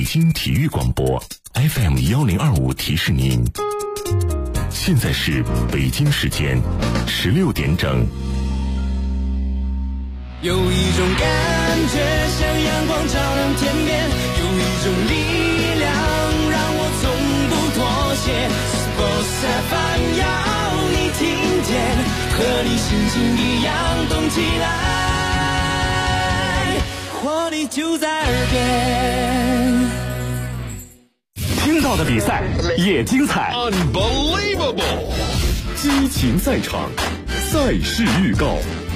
北京体育广播 FM1025提示您，现在是北京时间16点整。 有一种感觉像阳光照亮天边，有一种力量让我从不妥协。Sports FM 要你听见，和你心情一样动起来，活力就在耳边。 听到的比赛也精彩 Unbelievable， 激情赛场，赛事预告。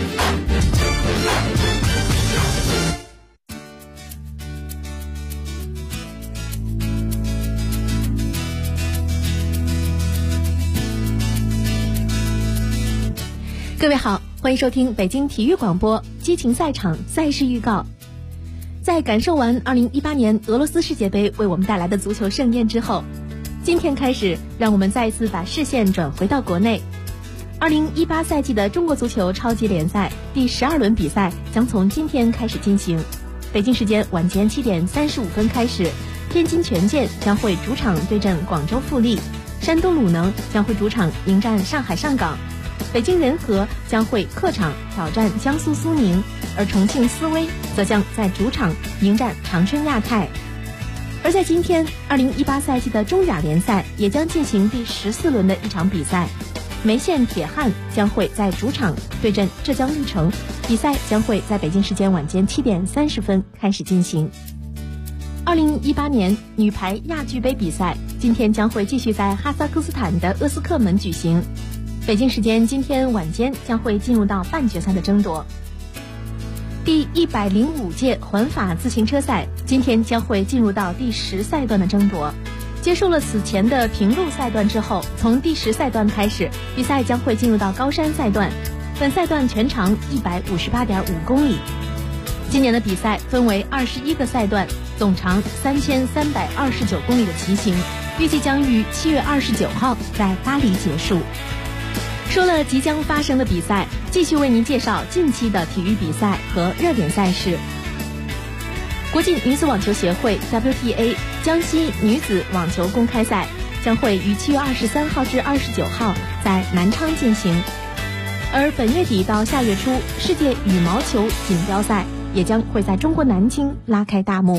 各位好，欢迎收听北京体育广播激情赛场赛事预告。在感受完2018年俄罗斯世界杯为我们带来的足球盛宴之后，今天开始，让我们再一次把视线转回到国内。2018赛季的中国足球超级联赛第12轮比赛将从今天开始进行。北京时间晚间7点35分开始，天津权健将会主场对阵广州富力，山东鲁能将会主场迎战上海上港，北京人和将会客场挑战江苏苏宁，而重庆斯威则将在主场迎战长春亚泰。而在今天，2018赛季的中甲联赛也将进行第14轮的一场比赛，梅县铁汉将会在主场对阵浙江绿城，比赛将会在北京时间晚间7点30分开始进行。2018年女排亚俱杯比赛今天将会继续在哈萨克斯坦的鄂斯克门举行，北京时间今天晚间将会进入到半决赛的争夺。第105届环法自行车赛今天将会进入到第10赛段的争夺。结束了此前的平路赛段之后，从第10赛段开始，比赛将会进入到高山赛段。本赛段全长158.5公里。今年的比赛分为21个赛段，总长3329公里的骑行，预计将于7月29号在巴黎结束。说了即将发生的比赛，继续为您介绍近期的体育比赛和热点赛事。国际女子网球协会 WTA 江西女子网球公开赛将会于7月23号至29号在南昌进行，而本月底到下月初，世界羽毛球锦标赛也将会在中国南京拉开大幕。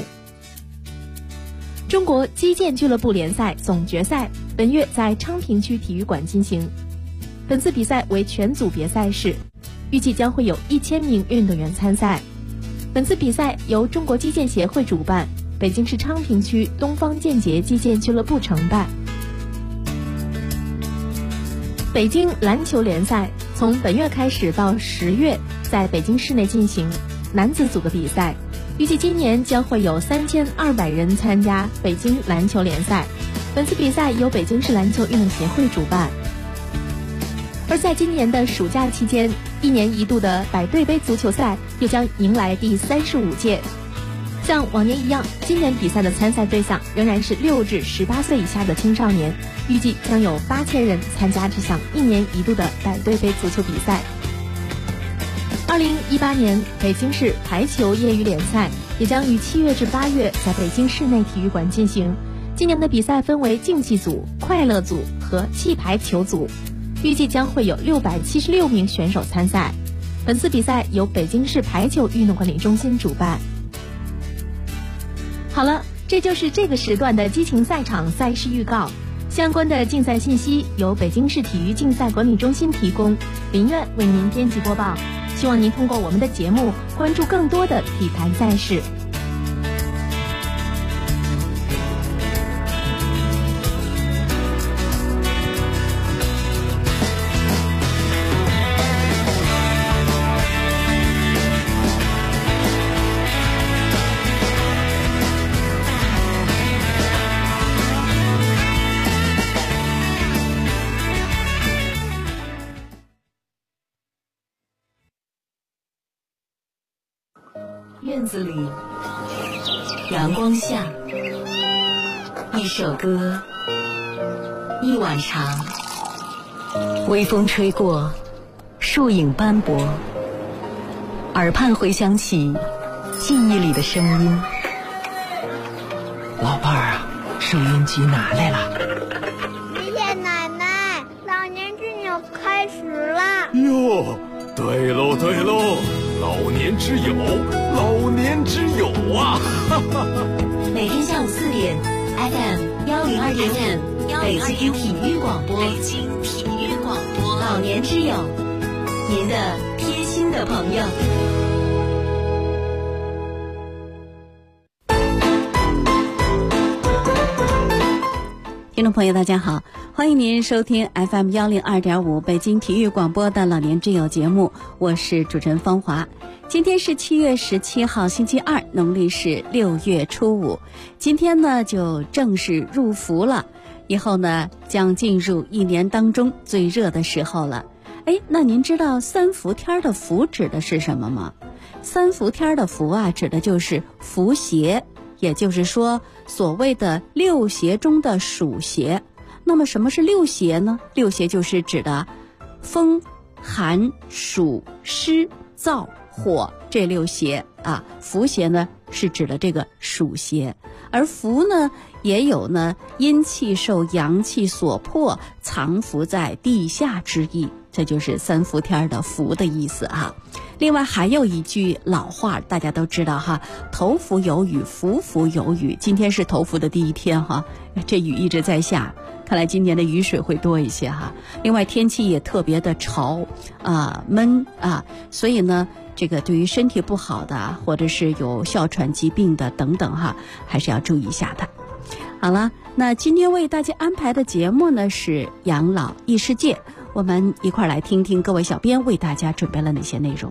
中国击剑俱乐部联赛总决赛本月在昌平区体育馆进行，本次比赛为全组别赛事，预计将会有1000名运动员参赛。本次比赛由中国击剑协会主办，北京市昌平区东方剑节击剑俱乐部承办。北京篮球联赛从本月开始到10月在北京市内进行男子组的比赛，预计今年将会有3200人参加北京篮球联赛。本次比赛由北京市篮球运动协会主办。而在今年的暑假期间，1年1度的百对杯足球赛又将迎来第35届。像往年一样，今年比赛的参赛对象仍然是6至18岁以下的青少年，预计将有8000人参加这项1年1度的百对杯足球比赛。2018年北京市排球业余联赛也将于7月至8月在北京市内体育馆进行。今年的比赛分为竞技组、快乐组和气排球组，预计将会有676名选手参赛。本次比赛由北京市排球运动管理中心主办。好了，这就是这个时段的激情赛场赛事预告。相关的竞赛信息由北京市体育竞赛管理中心提供，林苑为您编辑播报。希望您通过我们的节目关注更多的体坛赛事。 院子里，阳光下，一首歌，一碗茶，微风吹过，树影斑驳，耳畔回响起记忆里的声音。 老伴儿啊，收音机拿来了。 谢谢奶奶，老年之友开始了。 哟，对喽对喽，老年之友，老年之友啊！哈哈哈。 每天下午4点 FM102.5北京体育广播，北京体育广播，老年之友，您的贴心的朋友。听众朋友大家好，欢迎您收听 FM102.5北京体育广播的老年之友节目，我是主持人芳华。今天是7月17号星期二，农历是6月初5。今天呢就正式入伏了，以后呢将进入一年当中最热的时候了。那您知道三伏天的伏指的是什么吗？三伏天的伏啊，指的就是伏邪，也就是说所谓的6邪中的暑邪。那么什么是6邪呢？6邪就是指的风、寒、暑、湿、燥、火这6邪啊。伏邪呢是指的这个暑邪，而伏呢也有呢阴气受阳气所迫，藏伏在地下之意，这就是三伏天的伏的意思啊。另外还有一句老话大家都知道哈，头伏有雨，伏伏有雨。今天是头伏的第一天哈，这雨一直在下，看来今年的雨水会多一些哈。另外天气也特别的潮闷啊，所以呢这个对于身体不好的或者是有哮喘疾病的等等哈，还是要注意一下的。好了，那今天为大家安排的节目呢是养老异世界，我们一块来听听各位小编为大家准备了哪些内容。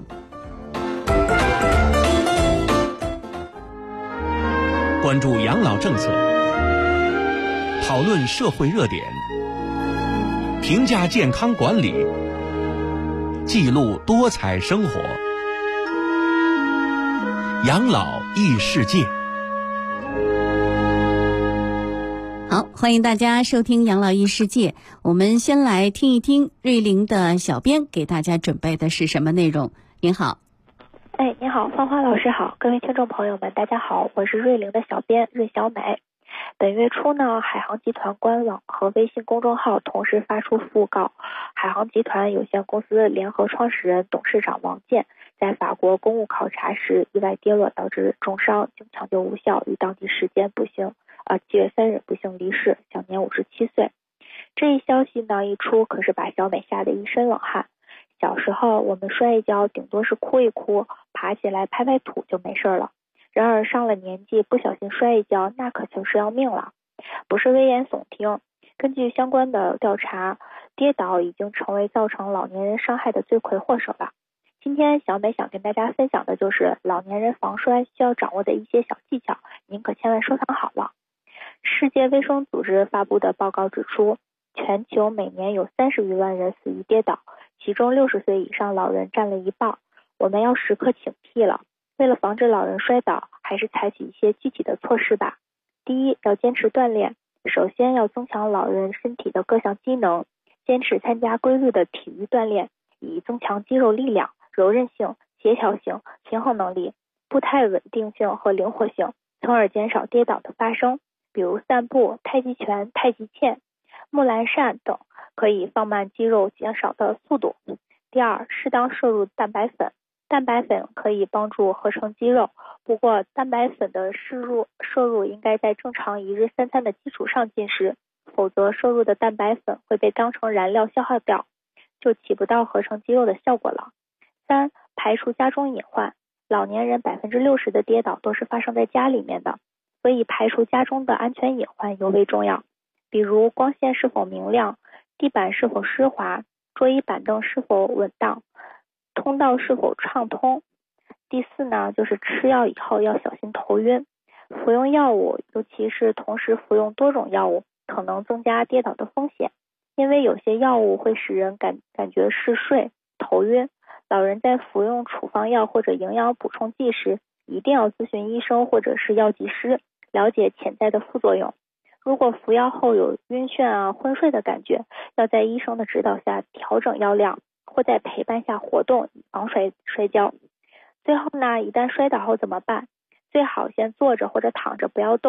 关注养老政策，讨论社会热点，评价健康管理，记录多彩生活。养老异世界。 好，欢迎大家收听养老异世界。我们先来听一听瑞玲的小编给大家准备的是什么内容。您好。 您好，芳华老师好，各位听众朋友们大家好，我是瑞玲的小编瑞小美。本月初呢，海航集团官网和微信公众号同时发出讣告，海航集团有限公司联合创始人董事长王健在法国公务考察时意外跌落导致重伤，经抢救无效，于当地时间7月3日不幸离世，享年57岁。这一消息呢一出，可是把小美吓得一身冷汗。小时候我们摔一跤顶多是哭一哭，爬起来拍拍土就没事了，然而上了年纪不小心摔一跤，那可就是要命了。不是危言耸听，根据相关的调查，跌倒已经成为造成老年人伤害的罪魁祸首了。今天小美想跟大家分享的就是老年人防摔需要掌握的一些小技巧，您可千万收藏好了。世界卫生组织发布的报告指出，全球每年有30余万人死于跌倒，其中60岁以上老人占了一半。我们要时刻警惕了，为了防止老人摔倒，还是采取一些具体的措施吧。第一，要坚持锻炼，首先要增强老人身体的各项机能，坚持参加规律的体育锻炼，以增强肌肉力量、柔韧性、协调性、平衡能力、步态稳定性和灵活性，从而减少跌倒的发生。比如散步、太极拳、太极剑、木兰扇等，可以放慢肌肉减少的速度。第二，适当摄入蛋白粉，蛋白粉可以帮助合成肌肉，不过蛋白粉的摄入应该在正常1日3餐的基础上进食，否则摄入的蛋白粉会被当成燃料消耗掉，就起不到合成肌肉的效果了。3，排除家中隐患，老年人60%的跌倒都是发生在家里面的，所以排除家中的安全隐患尤为重要，比如光线是否明亮，地板是否湿滑，桌椅板凳是否稳当，通道是否畅通。第4呢，就是吃药以后要小心头晕，服用药物，尤其是同时服用多种药物，可能增加跌倒的风险，因为有些药物会使人感觉嗜睡、头晕。老人在服用处方药或者营养补充剂时，一定要咨询医生或者是药剂师，了解潜在的副作用。如果服药后有晕眩昏睡的感觉，要在医生的指导下调整药量，或在陪伴下活动，以防摔跤。最后呢，一旦摔倒后怎么办？最好先坐着或者躺着不要动，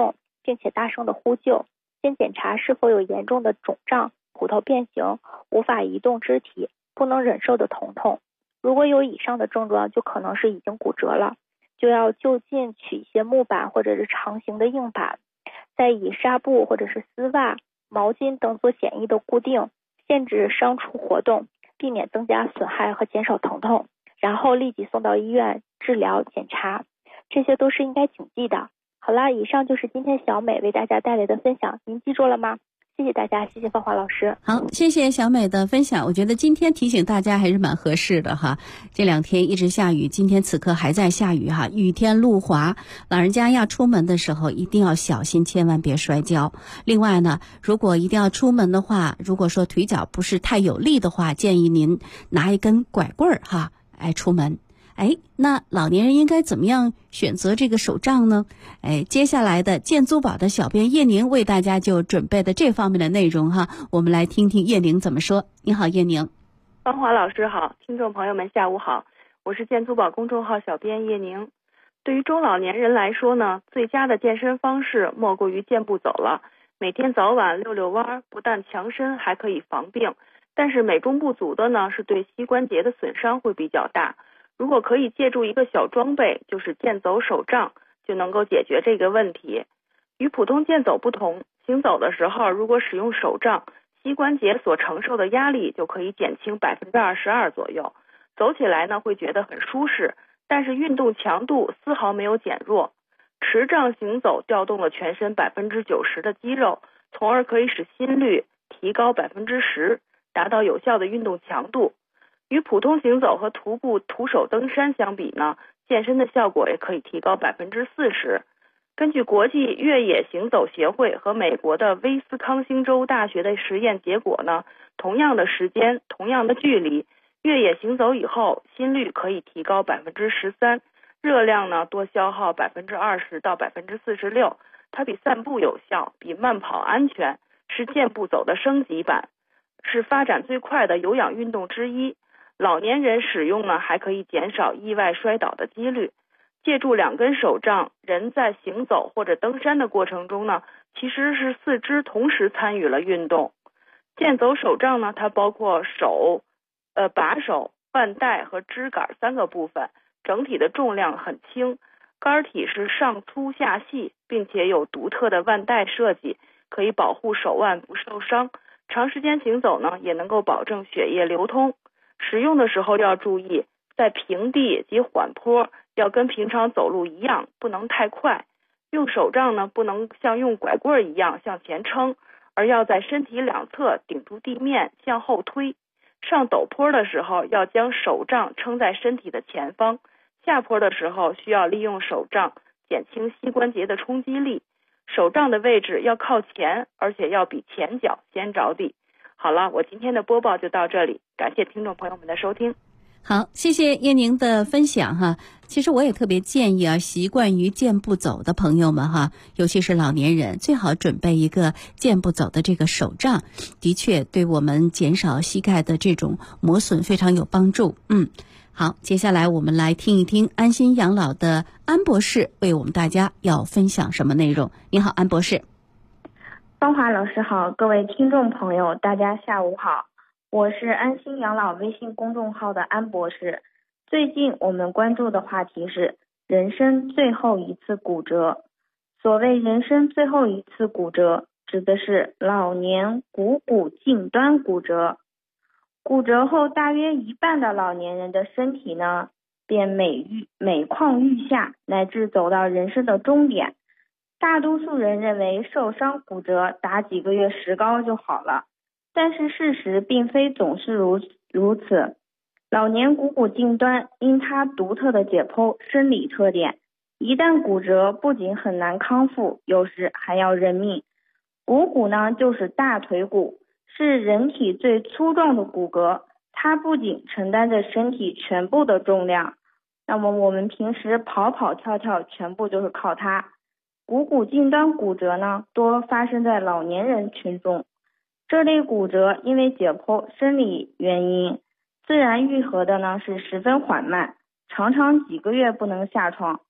并且大声的呼救，先检查是否有严重的肿胀、骨头变形、无法移动肢体、不能忍受的疼痛。如果有以上的症状，就可能是已经骨折了，就要就近取一些木板或者是长形的硬板，再以纱布或者是丝袜、毛巾等做简易的固定，限制伤处活动，避免增加损害和减少疼痛，然后立即送到医院治疗检查，这些都是应该谨记的。好啦，以上就是今天小美为大家带来的分享，您记住了吗？谢谢大家，谢谢芳华老师。 好，谢谢小美的分享。我觉得今天提醒大家还是蛮合适的哈。这2天一直下雨，今天此刻还在下雨哈，雨天路滑，老人家要出门的时候一定要小心，千万别摔跤。另外呢，如果一定要出门的话，如果说腿脚不是太有力的话，建议您拿一根拐棍儿哈，出门。那老年人应该怎么样选择这个手杖呢？接下来的健租宝的小编叶宁为大家就准备的这方面的内容哈，我们来听听叶宁怎么说。你好，叶宁。 芳华老师好，听众朋友们下午好，我是健租宝公众号小编叶宁。对于中老年人来说呢，最佳的健身方式莫过于健步走了。每天早晚溜溜弯，不但强身，还可以防病。但是美中不足的呢，是对膝关节的损伤会比较大。如果可以借助一个小装备，就是健走手杖，就能够解决这个问题。与普通健走不同，行走的时候如果使用手杖，膝关节所承受的压力就可以减轻 22% 左右，走起来呢会觉得很舒适，但是运动强度丝毫没有减弱。持杖行走调动了全身 90% 的肌肉，从而可以使心率提高 10%， 达到有效的运动强度。与普通行走和徒步徒手登山相比呢，健身的效果也可以提高 40%。 根据国际越野行走协会和美国的威斯康星州大学的实验结果呢，同样的时间同样的距离，越野行走以后心率可以提高 13%， 热量呢多消耗 20% 到 46%， 它比散步有效，比慢跑安全，是健步走的升级版，是发展最快的有氧运动之一。老年人使用呢，还可以减少意外摔倒的几率。借助2根手杖，人在行走或者登山的过程中呢，其实是4肢同时参与了运动。健走手杖呢，它包括手、把手、腕带和支杆3个部分，整体的重量很轻，杆体是上粗下细，并且有独特的腕带设计，可以保护手腕不受伤。长时间行走呢，也能够保证血液流通。使用的时候要注意，在平地及缓坡要跟平常走路一样，不能太快。用手杖呢，不能像用拐棍一样向前撑，而要在身体两侧顶住地面向后推。上陡坡的时候要将手杖撑在身体的前方，下坡的时候需要利用手杖减轻膝关节的冲击力。手杖的位置要靠前，而且要比前脚先着地。好了，我今天的播报就到这里，感谢听众朋友们的收听。 好，谢谢叶宁的分享哈。其实我也特别建议习惯于健步走的朋友们哈，尤其是老年人，最好准备一个健步走的这个手杖，的确对我们减少膝盖的这种磨损非常有帮助。好，接下来我们来听一听安心养老的安博士为我们大家要分享什么内容。你好，安博士。 芳华老师好，各位听众朋友大家下午好，我是安心养老微信公众号的安博士。最近我们关注的话题是人生最后一次骨折。所谓人生最后一次骨折，指的是老年股骨近端骨折。骨折后大约1半的老年人的身体呢，便每况愈下，乃至走到人生的终点。大多数人认为受伤骨折打几个月石膏就好了，但是事实并非总是如此。老年股骨近端因它独特的解剖生理特点，一旦骨折不仅很难康复，有时还要人命。股骨呢，就是大腿骨，是人体最粗壮的骨骼，它不仅承担着身体全部的重量，那么我们平时跑跑跳跳全部就是靠它。股骨近端骨折呢，多发生在老年人群中。这类骨折因为解剖生理原因，自然愈合的呢是十分缓慢，常常几个月不能下床。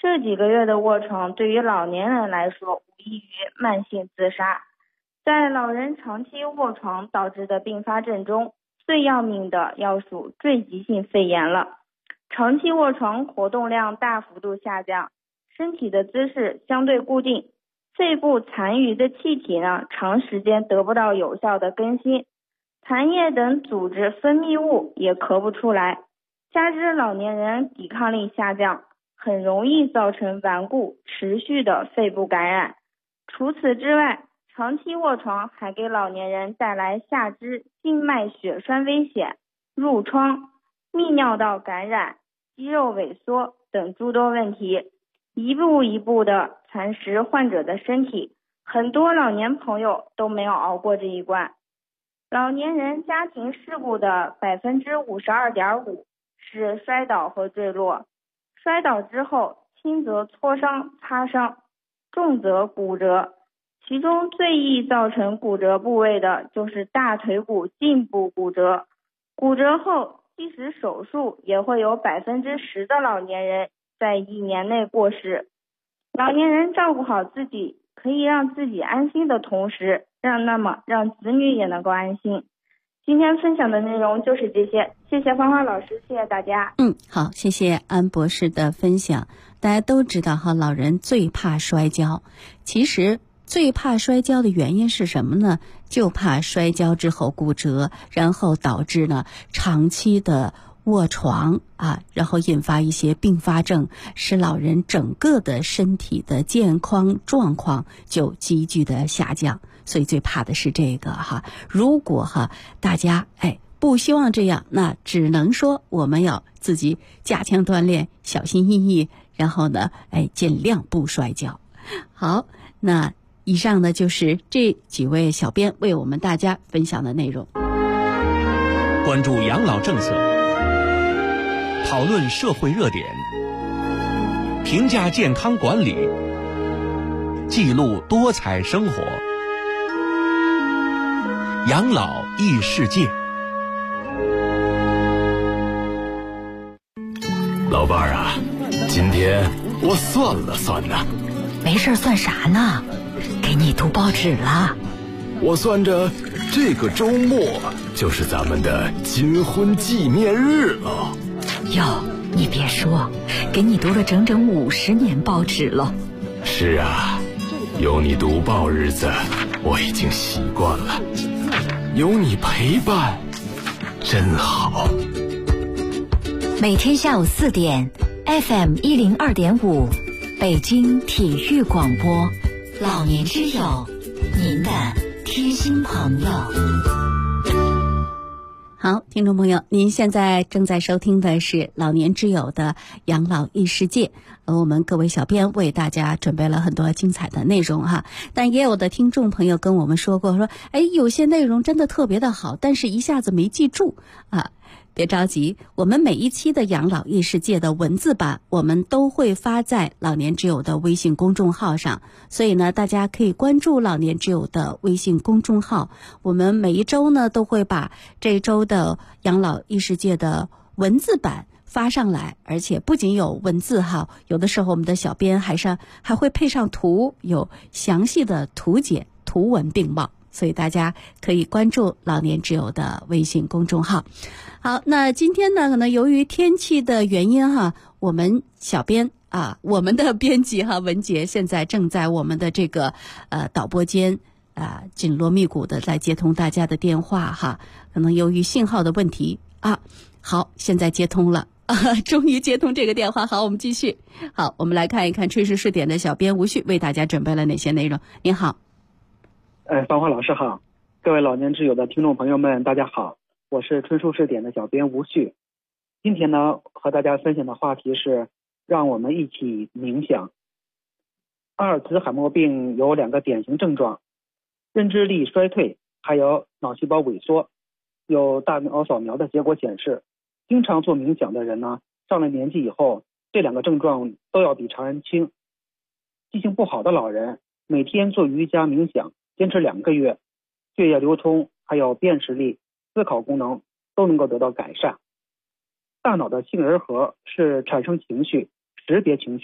这几个月的卧床对于老年人来说无异于慢性自杀。在老人长期卧床导致的并发症中，最要命的要数坠积性肺炎了。长期卧床，活动量大幅度下降，身体的姿势相对固定，肺部残余的气体呢，长时间得不到有效的更新，痰液等组织分泌物也咳不出来，加之老年人抵抗力下降，很容易造成顽固持续的肺部感染。除此之外，长期卧床还给老年人带来下肢静脉血栓危险、褥疮、泌尿道感染、肌肉萎缩等诸多问题，一步一步的蚕食患者的身体，很多老年朋友都没有熬过这一关。老年人家庭事故的 52.5% 是摔倒和坠落，摔倒之后轻则挫伤、擦伤，重则骨折，其中最易造成骨折部位的就是大腿骨颈部骨折，骨折后即使手术也会有 10% 的老年人在1年内过世。老年人照顾好自己，可以让自己安心的同时，让子女也能够安心。今天分享的内容就是这些，谢谢芳华老师，谢谢大家。 好，谢谢安博士的分享。大家都知道哈，老人最怕摔跤，其实最怕摔跤的原因是什么呢？就怕摔跤之后骨折，然后导致呢长期的卧床然后引发一些并发症，使老人整个的身体的健康状况就急剧的下降。所以最怕的是这个如果大家不希望这样，那只能说我们要自己加强锻炼，小心翼翼，然后呢尽量不摔跤。好，那以上呢就是这几位小编为我们大家分享的内容。 关注养老政策，讨论社会热点，评价健康管理，记录多彩生活。养老异世界。 老伴儿啊，今天我算了算呢。 没事算啥呢？给你读报纸了。 我算着这个周末就是咱们的金婚纪念日了。 哟，你别说，给你读了整整50年报纸了。 是啊，有你读报日子我已经习惯了，有你陪伴真好。 每天下午4点 FM 102.5北京体育广播，老年之友，您的贴心朋友。 好，听众朋友，您现在正在收听的是老年之友的养老异世界，我们各位小编为大家准备了很多精彩的内容但也有的听众朋友跟我们说过，说有些内容真的特别的好，但是一下子没记住别着急，我们每一期的养老异世界的文字版我们都会发在老年之友的微信公众号上，所以呢大家可以关注老年之友的微信公众号，我们每一周呢都会把这周的养老异世界的文字版发上来，而且不仅有文字有的时候我们的小编还会配上图，有详细的图解，图文并茂，所以大家可以关注老年之友的微信公众号。好，那今天呢可能由于天气的原因我们小编我们的编辑文杰现在正在我们的这个导播间紧锣密鼓的在接通大家的电话可能由于信号的问题好，现在接通了终于接通这个电话。好，我们继续。好，我们来看一看炊事试点的小编吴旭为大家准备了哪些内容。您好。 芳华老师好，各位老年之友的听众朋友们大家好，我是春树试点的小编吴旭。今天呢和大家分享的话题是让我们一起冥想。阿尔茨海默病有2个典型症状，认知力衰退还有脑细胞萎缩。有大脑扫描的结果显示，经常做冥想的人呢，上了年纪以后这2个症状都要比常人轻。记性不好的老人每天做瑜伽冥想坚持2个月，血液流通还有辨识力、思考功能都能够得到改善。大脑的杏仁核是产生情绪、识别情绪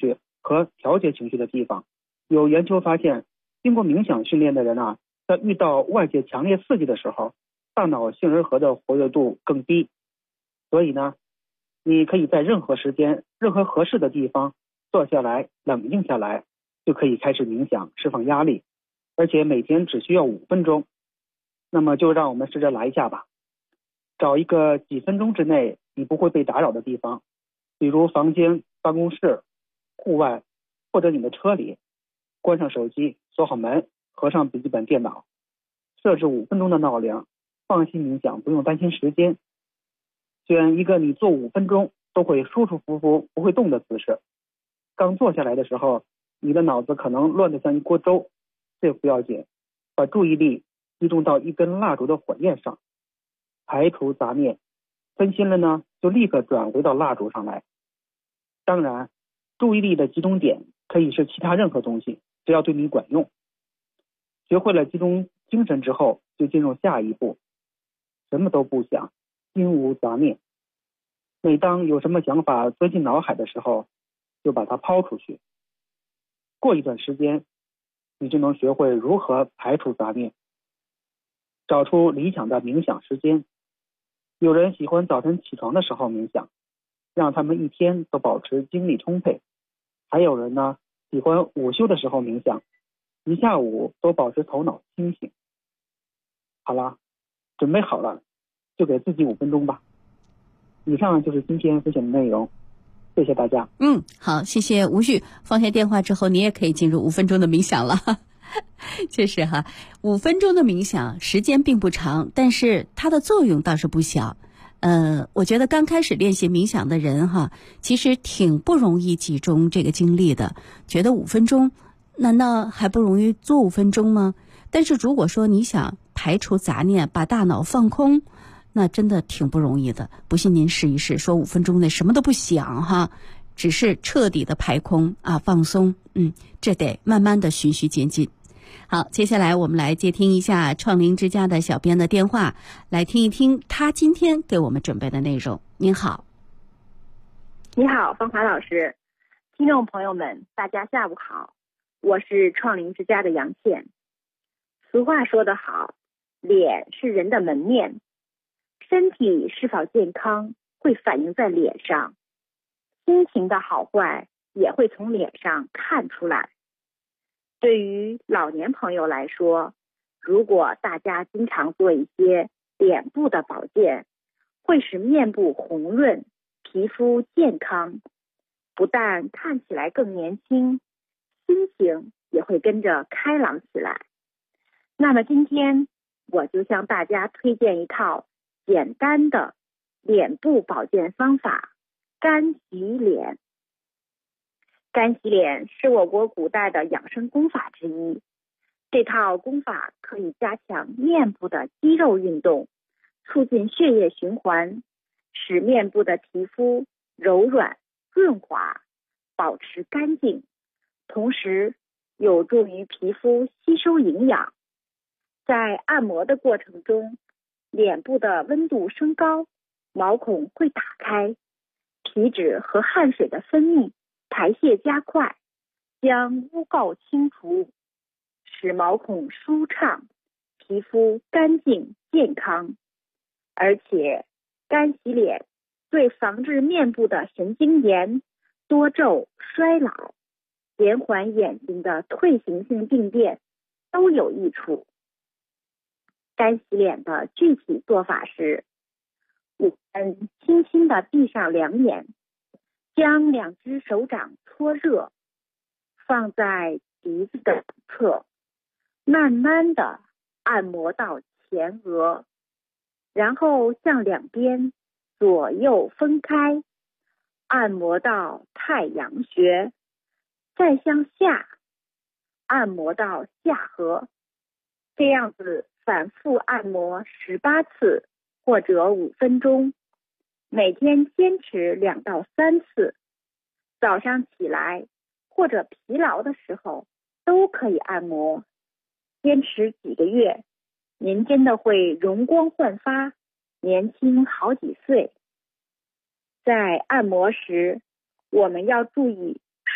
和调节情绪的地方。有研究发现，经过冥想训练的人啊，在遇到外界强烈刺激的时候，大脑杏仁核的活跃度更低。所以呢，你可以在任何时间、任何合适的地方坐下来，冷静下来，就可以开始冥想，释放压力，而且每天只需要5分钟。那么就让我们试着来一下吧。找一个几分钟之内你不会被打扰的地方，比如房间、办公室、户外，或者你的车里，关上手机，锁好门，合上笔记本电脑，设置5分钟的闹铃，放心冥想，不用担心时间。选一个你做5分钟都会舒舒服服不会动的姿势。刚坐下来的时候，你的脑子可能乱得像一锅粥，这不要紧，把注意力集中到一根蜡烛的火焰上，排除杂念。分心了呢，就立刻转回到蜡烛上来。当然，注意力的集中点可以是其他任何东西，只要对你管用。学会了集中精神之后，就进入下一步，什么都不想，心无杂念。每当有什么想法钻进脑海的时候，就把它抛出去。过一段时间，你就能学会如何排除杂念，找出理想的冥想时间。有人喜欢早晨起床的时候冥想，让他们一天都保持精力充沛。还有人呢，喜欢午休的时候冥想，一下午都保持头脑清醒。好了，准备好了，就给自己5分钟吧。以上就是今天分享的内容，谢谢大家。 好，谢谢吴旭。放下电话之后，你也可以进入5分钟的冥想了。确实哈，5分钟的冥想时间并不长，但是它的作用倒是不小。我觉得刚开始练习冥想的人哈，其实挺不容易集中这个精力的。觉得5分钟，难道还不容易做5分钟吗？但是如果说你想排除杂念，把大脑放空，那真的挺不容易的。不信您试一试，说5分钟内什么都不想哈，只是彻底的排空啊，放松。这得慢慢的循序渐进。好，接下来我们来接听一下创灵之家的小编的电话，来听一听他今天给我们准备的内容。您好。 你好，芳华老师，听众朋友们，大家下午好，我是创灵之家的杨倩。俗话说得好，脸是人的门面，身体是否健康会反映在脸上，心情的好坏也会从脸上看出来。对于老年朋友来说，如果大家经常做一些脸部的保健，会使面部红润，皮肤健康，不但看起来更年轻，心情也会跟着开朗起来。那么今天我就向大家推荐一套简单的脸部保健方法——干洗脸。干洗脸是我国古代的养生功法之一，这套功法可以加强面部的肌肉运动，促进血液循环，使面部的皮肤柔软润滑，保持干净，同时有助于皮肤吸收营养。在按摩的过程中，脸部的温度升高，毛孔会打开，皮脂和汗水的分泌排泄加快，将污垢清除，使毛孔舒畅，皮肤干净健康。而且干洗脸对防治面部的神经炎、多皱、衰老、延缓眼睛的退行性病变都有益处。干洗脸的具体做法是：我们轻轻地闭上两眼，将2只手掌搓热，放在鼻子的侧，慢慢地按摩到前额，然后向两边左右分开，按摩到太阳穴，再向下按摩到下颌，这样子反复按摩18次或者5分钟，每天坚持2到3次，早上起来或者疲劳的时候都可以按摩。坚持几个月，您真的会容光焕发，年轻好几岁。在按摩时，我们要注意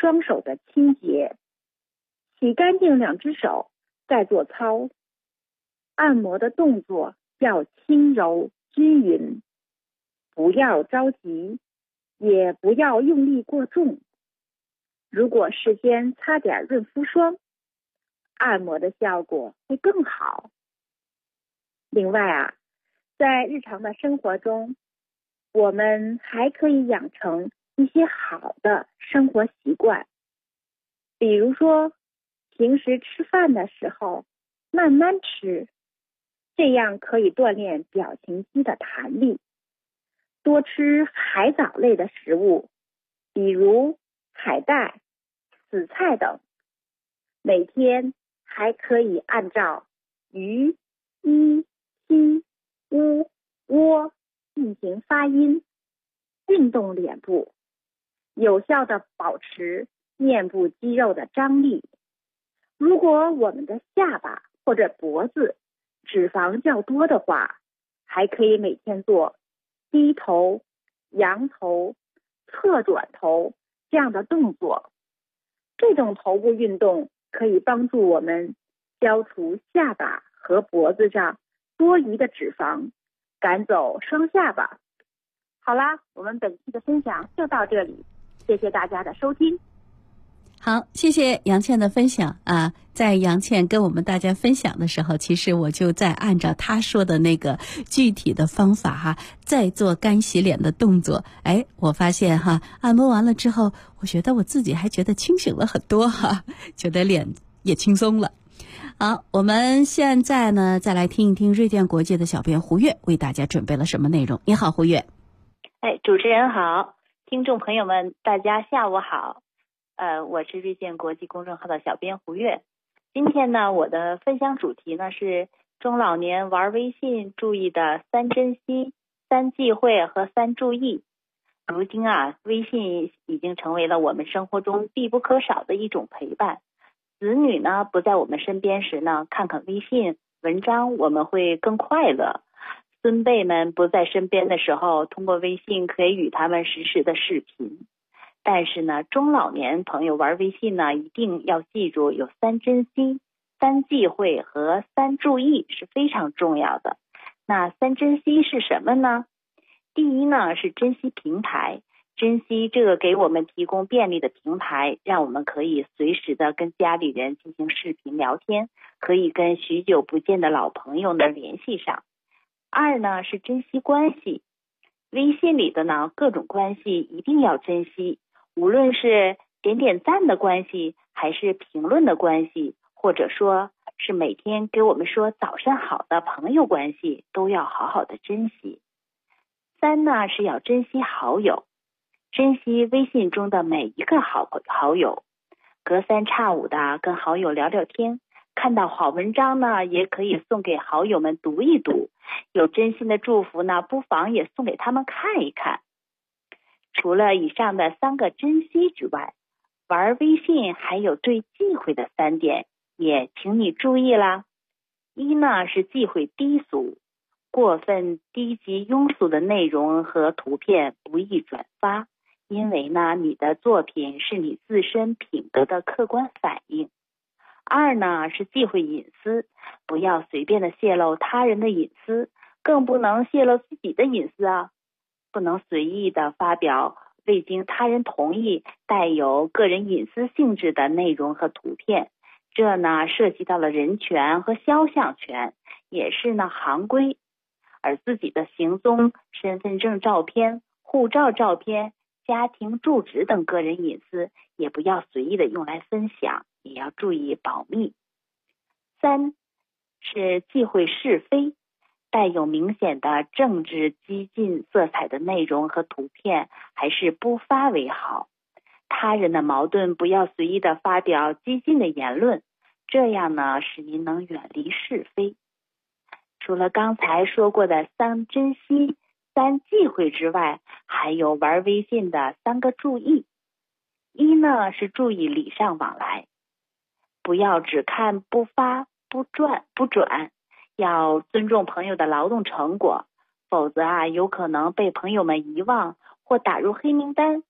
双手的清洁，洗干净2只手，再做操。按摩的动作要轻柔均匀，不要着急，也不要用力过重。如果事先擦点润肤霜，按摩的效果会更好。另外在日常的生活中，我们还可以养成一些好的生活习惯，比如说平时吃饭的时候慢慢吃，这样可以锻炼表情肌的弹力。多吃海藻类的食物，比如海带、紫菜等。每天还可以按照鱼、一、西、乌、窝进行发音，运动脸部，有效的保持面部肌肉的张力。如果我们的下巴或者脖子脂肪较多的话，还可以每天做低头、仰头、侧转头这样的动作。这种头部运动可以帮助我们消除下巴和脖子上多余的脂肪，赶走双下巴。好啦，我们本期的分享就到这里，谢谢大家的收听。 好，谢谢杨倩的分享啊！在杨倩跟我们大家分享的时候，其实我就在按照她说的那个具体的方法再做干洗脸的动作。哎，我发现按摩完了之后，我觉得我自己还觉得清醒了很多觉得脸也轻松了。好，我们现在呢再来听一听瑞电国际的小编胡月为大家准备了什么内容。你好，胡月。 主持人好，听众朋友们大家下午好。我是瑞电国际公众号的小编胡月。今天呢，我的分享主题呢是中老年玩微信注意的3珍惜、3忌讳和3注意。如今微信已经成为了我们生活中必不可少的一种陪伴。子女呢不在我们身边时呢，看看微信文章我们会更快乐。孙辈们不在身边的时候，通过微信可以与他们实时的视频。但是呢，中老年朋友玩微信呢，一定要记住有3珍惜、3忌讳和3注意是非常重要的。那3珍惜是什么呢？第一呢是珍惜平台，珍惜这个给我们提供便利的平台，让我们可以随时的跟家里人进行视频聊天，可以跟许久不见的老朋友呢联系上。2呢是珍惜关系，微信里的呢各种关系一定要珍惜。无论是点点赞的关系，还是评论的关系，或者说是每天给我们说早上好的朋友关系，都要好好的珍惜。3呢是要珍惜好友，珍惜微信中的每一个好友，隔三差五的跟好友聊聊天，看到好文章呢也可以送给好友们读一读，有真心的祝福呢不妨也送给他们看一看。除了以上的3个珍惜之外，玩微信还有最忌讳的3点，也请你注意啦。1呢是忌讳低俗，过分低级庸俗的内容和图片不宜转发，因为呢你的作品是你自身品德的客观反应。2呢是忌讳隐私，不要随便的泄露他人的隐私，更不能泄露自己的隐私不能随意的发表未经他人同意带有个人隐私性质的内容和图片，这呢涉及到了人权和肖像权，也是呢行规。而自己的行踪、身份证照片、护照照片、家庭住址等个人隐私也不要随意的用来分享，也要注意保密。3是忌讳是非，带有明显的政治激进色彩的内容和图片还是不发为好。他人的矛盾不要随意的发表激进的言论，这样呢使您能远离是非。除了刚才说过的3珍惜、3忌讳之外，还有玩微信的3个注意。1呢是注意礼尚往来，不要只看不发不转，要尊重朋友的劳动成果，否则有可能被朋友们遗忘或打入黑名单。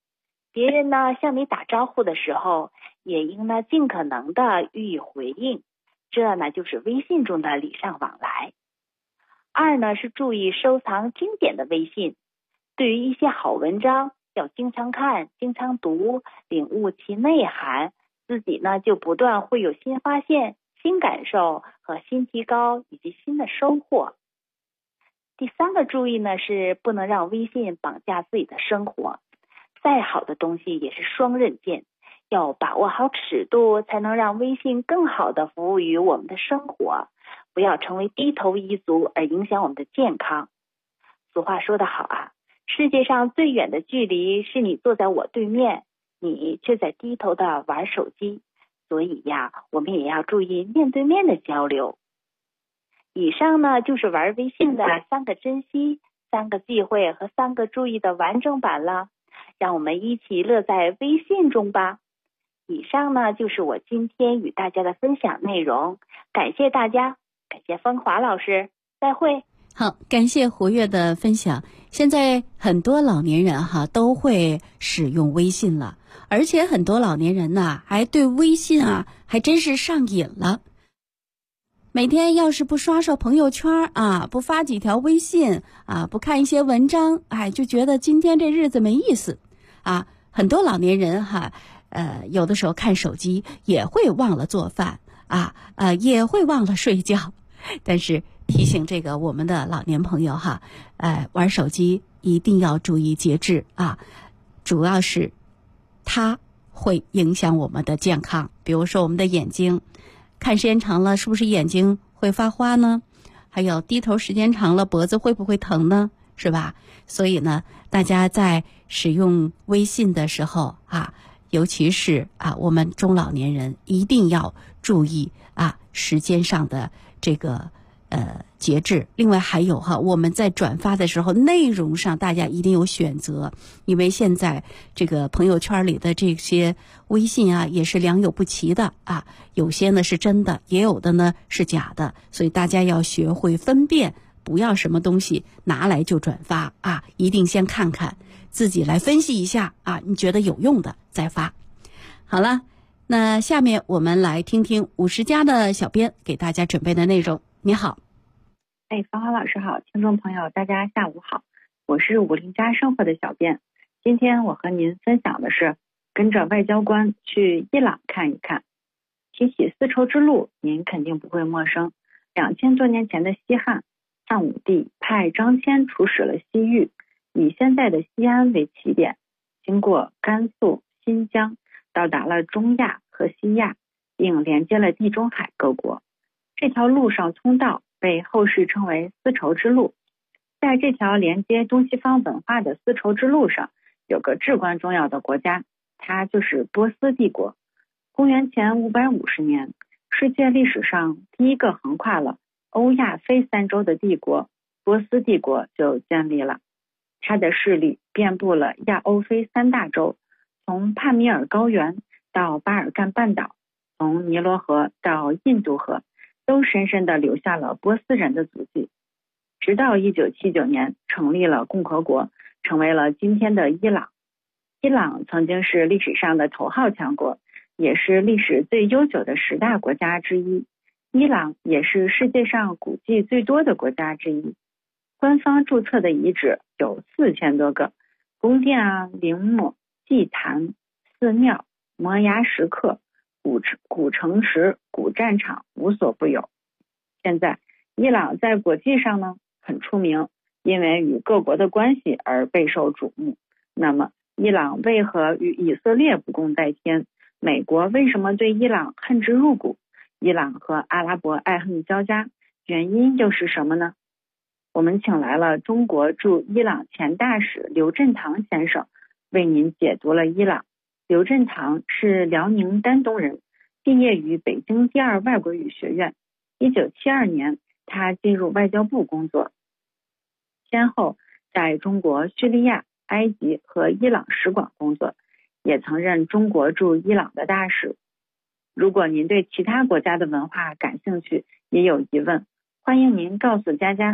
别人呢向你打招呼的时候，也应呢尽可能的予以回应，这呢就是微信中的礼尚往来。二呢是注意收藏经典的微信，对于一些好文章要经常看、经常读，领悟其内涵，自己呢就不断会有新发现、新感受和新提高以及新的收获。第三个注意呢是不能让微信绑架自己的生活，再好的东西也是双刃剑，要把握好尺度，才能让微信更好的服务于我们的生活，不要成为低头一族而影响我们的健康。俗话说得好啊，世界上最远的距离是你坐在我对面，你却在低头的玩手机，所以呀，我们也要注意面对面的交流。以上呢就是玩微信的3个珍惜、3个忌讳和3个注意的完整版了，让我们一起乐在微信中吧。以上呢就是我今天与大家的分享内容，感谢大家，感谢芳华老师，再会。 好，感谢胡月的分享。现在很多老年人都会使用微信了，而且很多老年人呢还对微信还真是上瘾了。每天要是不刷刷朋友圈不发几条微信不看一些文章，就觉得今天这日子没意思很多老年人有的时候看手机也会忘了做饭也会忘了睡觉。但是提醒这个我们的老年朋友玩手机一定要注意节制主要是它会影响我们的健康，比如说我们的眼睛，看时间长了是不是眼睛会发花呢？还有低头时间长了脖子会不会疼呢？是吧？所以呢，大家在使用微信的时候尤其是我们中老年人一定要注意时间上的这个节制。另外还有我们在转发的时候，内容上大家一定有选择，因为现在这个朋友圈里的这些微信也是良莠不齐的有些呢是真的，也有的呢是假的，所以大家要学会分辨，不要什么东西拿来就转发一定先看看，自己来分析一下你觉得有用的再发。好了，那下面我们来听听50加的小编给大家准备的内容。你好。 芳华老师好，听众朋友大家下午好，我是50加生活的小编。今天我和您分享的是跟着外交官去伊朗看一看。提起丝绸之路，您肯定不会陌生。2000多年前的西汉，汉武帝派张骞出使了西域，以现在的西安为起点，经过甘肃、新疆，到达了中亚和西亚，并连接了地中海各国。这条陆上通道被后世称为丝绸之路。在这条连接东西方文化的丝绸之路上，有个至关重要的国家，它就是波斯帝国。公元前550年，世界历史上第一个横跨了欧亚非3洲的帝国波斯帝国就建立了。它的势力遍布了亚欧非3大洲，从帕米尔高原到巴尔干半岛，从尼罗河到印度河，都深深地留下了波斯人的足迹。直到1979年成立了共和国，成为了今天的伊朗。伊朗曾经是历史上的头号强国，也是历史最悠久的10大国家之一。伊朗也是世界上古迹最多的国家之一，官方注册的遗址有4000多个，宫殿陵墓、祭坛、寺庙、摩崖石刻、古城池、古战场无所不有。现在伊朗在国际上呢很出名，因为与各国的关系而备受瞩目。那么伊朗为何与以色列不共戴天？美国为什么对伊朗恨之入骨？伊朗和阿拉伯爱恨交加，原因又是什么呢？我们请来了中国驻伊朗前大使刘振堂先生，为您解读了伊朗。刘振堂是辽宁丹东人，毕业于北京第2外国语学院。1972年，他进入外交部工作，先后在中国、叙利亚、埃及和伊朗使馆工作，也曾任中国驻伊朗的大使。如果您对其他国家的文化感兴趣，也有疑问，欢迎您告诉佳佳，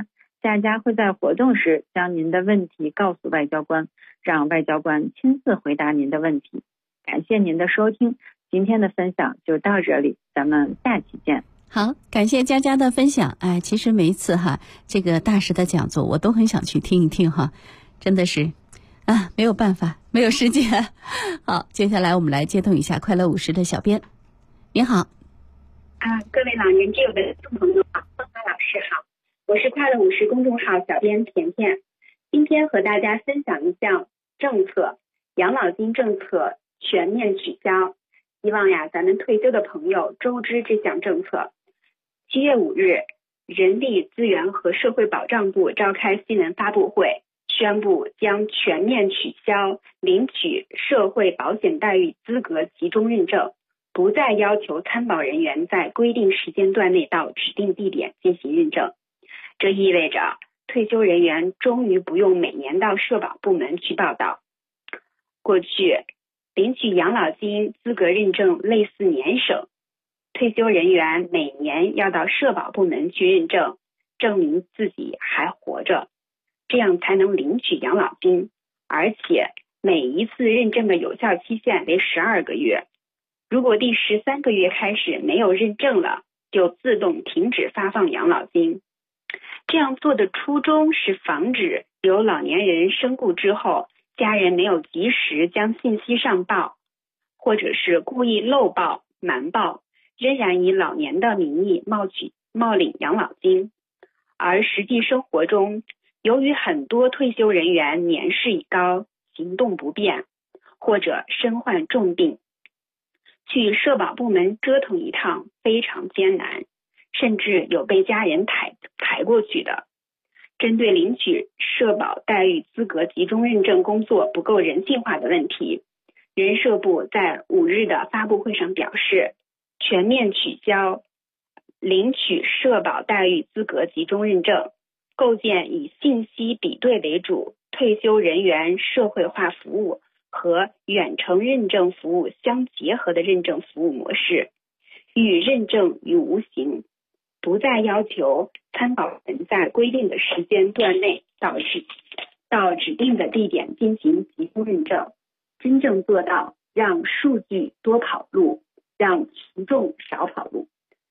大家会在活动时将您的问题告诉外交官，让外交官亲自回答您的问题。感谢您的收听，今天的分享就到这里，咱们下期见。 好，感谢佳佳的分享。哎，其实每一次这个大师的讲座我都很想去听一听真的是没有办法，没有时间。好，接下来我们来接通一下快乐50的小编。你好。 各位老年之友的听众朋友好，芳华老师好，我是快乐50公众号小编甜甜，今天和大家分享一项政策，养老金政策全面取消，希望咱们退休的朋友周知这项政策。7月5日，人力资源和社会保障部召开新闻发布会，宣布将全面取消领取社会保险待遇资格集中认证，不再要求参保人员在规定时间段内到指定地点进行认证。这意味着退休人员终于不用每年到社保部门去报到。过去领取养老金资格认证类似年审，退休人员每年要到社保部门去认证，证明自己还活着，这样才能领取养老金，而且每一次认证的有效期限为12个月。如果第13个月开始没有认证了，就自动停止发放养老金。这样做的初衷是防止有老年人身故之后，家人没有及时将信息上报，或者是故意漏报、瞒报，仍然以老年的名义冒领养老金。而实际生活中，由于很多退休人员年事已高，行动不便，或者身患重病，去社保部门折腾一趟非常艰难，甚至有被家人抬过去的。针对领取社保待遇资格集中认证工作不够人性化的问题，人社部在5日的发布会上表示，全面取消领取社保待遇资格集中认证，构建以信息比对为主、退休人员社会化服务和远程认证服务相结合的认证服务模式，与认证于无形，不再要求参保人在规定的时间段内到指定的地点进行集中认证，真正做到让数据多跑路，让群众少跑路。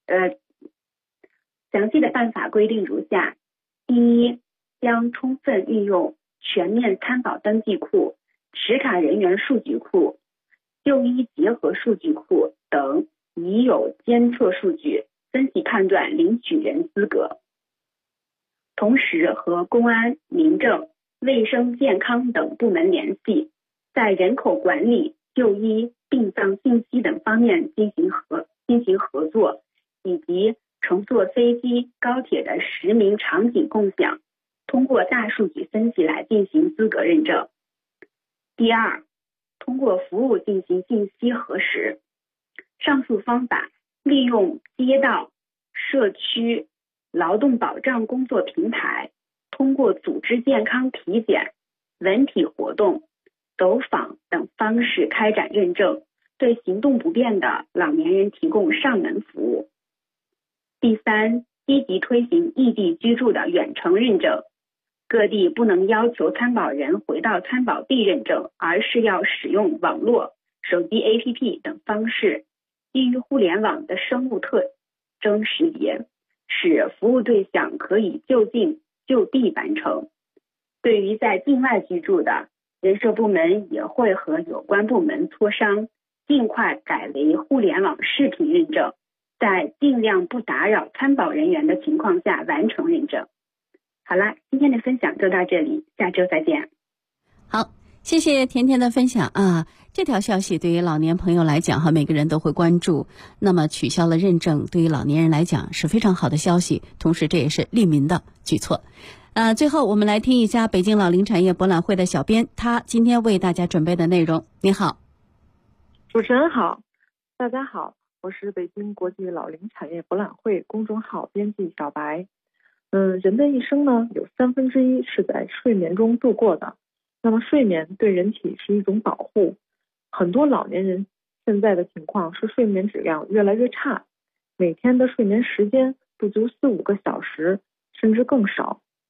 详细的办法规定如下：第一，将充分运用全面参保登记库、持卡人员数据库、就医结合数据库等已有监测数据，分析判断领取人资格，同时和公安、民政、卫生健康等部门联系，在人口管理、就医、殡葬信息等方面进行合作，以及乘坐飞机、高铁的实名场景共享，通过大数据分析来进行资格认证。第二，通过服务进行信息核实。上述方法利用街道、社区、劳动保障工作平台，通过组织健康体检、文体活动、走访等方式开展认证，对行动不便的老年人提供上门服务。第三，积极推行异地居住的远程认证。各地不能要求参保人回到参保地认证，而是要使用网络、手机 APP 等方式，基于互联网的生物特征识别，使服务对象可以就近就地完成。对于在境外居住的，人社部门也会和有关部门磋商，尽快改为互联网视频认证，在尽量不打扰参保人员的情况下完成认证。好了，今天的分享就到这里，下周再见。 好，谢谢甜甜的分享啊！这条消息对于老年朋友来讲每个人都会关注。那么取消了认证，对于老年人来讲是非常好的消息，同时这也是利民的举措。最后我们来听一下北京老龄产业博览会的小编，他今天为大家准备的内容。你好。 主持人好，大家好，我是北京国际老龄产业博览会公众号编辑小白。人的一生呢，有1/3是在睡眠中度过的。那么睡眠对人体是一种保护，很多老年人现在的情况是睡眠质量越来越差，每天的睡眠时间不足4-5个小时，甚至更少。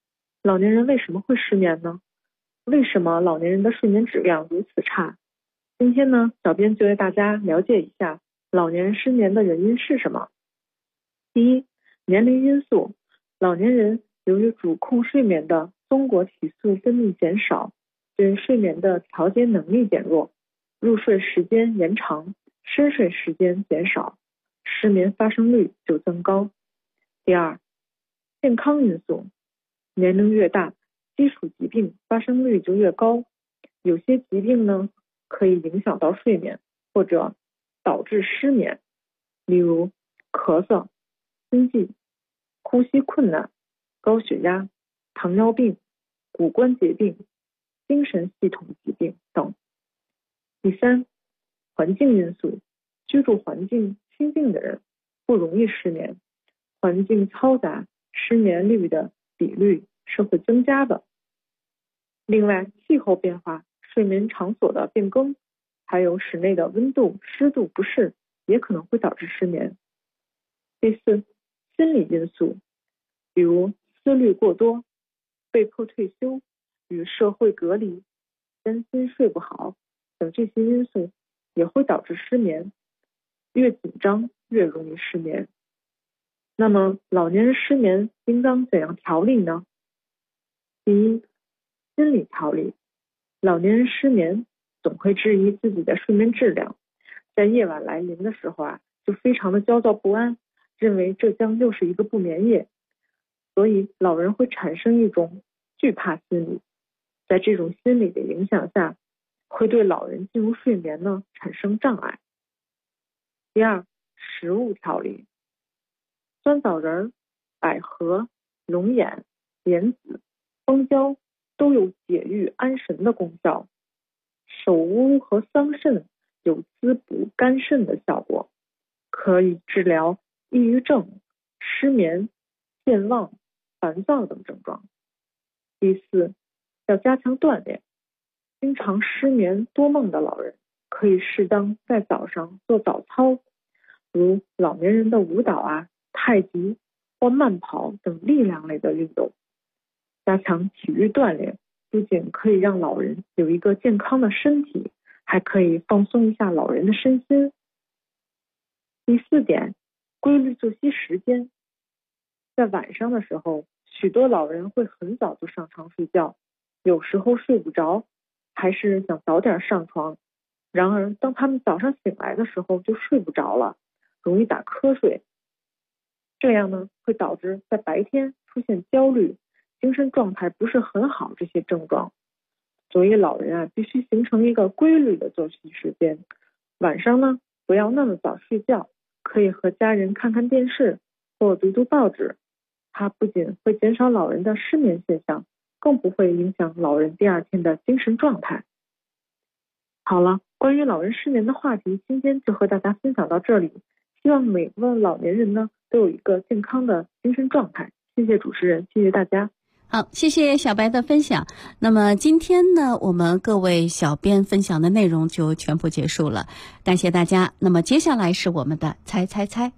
老年人为什么会失眠呢？为什么老年人的睡眠质量如此差？今天呢，小编就为大家了解一下老年人失眠的原因是什么。第一，年龄因素。老年人由于主控睡眠的松果体素分泌减少，对睡眠的调节能力减弱，入睡时间延长，深睡时间减少，失眠发生率就增高。第二，健康因素。年龄越大，基础疾病发生率就越高，有些疾病呢可以影响到睡眠或者导致失眠，例如咳嗽、心悸、呼吸困难、高血压、糖尿病、骨关节病、精神系统疾病等。第三，环境因素。居住环境清静的人不容易失眠，环境嘈杂，失眠率的比率是会增加的。另外，气候变化、睡眠场所的变更，还有室内的温度、湿度不适，也可能会导致失眠。第四，心理因素，比如思虑过多、被迫退休、与社会隔离、担心睡不好等这些因素也会导致失眠。越紧张越容易失眠。那么老年人失眠应当怎样调理呢？第一，心理调理。老年人失眠总会质疑自己的睡眠质量，在夜晚来临的时候就非常的焦躁不安，认为这将又是一个不眠夜，所以老人会产生一种惧怕心理，在这种心理的影响下，会对老人进入睡眠呢产生障碍。第二，食物调理。酸枣仁、百合、龙眼、莲子、蜂胶都有解郁安神的功效。首乌和桑葚有滋补肝肾的效果，可以治疗抑郁症、失眠、健忘、烦躁等症状。第四，要加强锻炼。经常失眠多梦的老人可以适当在早上做早操，如老年人的舞蹈太极或慢跑等力量类的运动。加强体育锻炼不仅可以让老人有一个健康的身体，还可以放松一下老人的身心。第四点，规律作息时间。在晚上的时候，许多老人会很早就上床睡觉，有时候睡不着，还是想早点上床。然而当他们早上醒来的时候就睡不着了，容易打瞌睡。这样呢，会导致在白天出现焦虑、精神状态不是很好这些症状。所以老人必须形成一个规律的作息时间。晚上呢，不要那么早睡觉，可以和家人看看电视或读读报纸。它不仅会减少老人的失眠现象，更不会影响老人第二天的精神状态。好了，关于老人失眠的话题，今天就和大家分享到这里。希望每个老年人呢都有一个健康的精神状态。谢谢主持人，谢谢大家。 好，谢谢小白的分享。那么今天呢，我们各位小编分享的内容就全部结束了，感谢大家。那么接下来是我们的猜猜猜。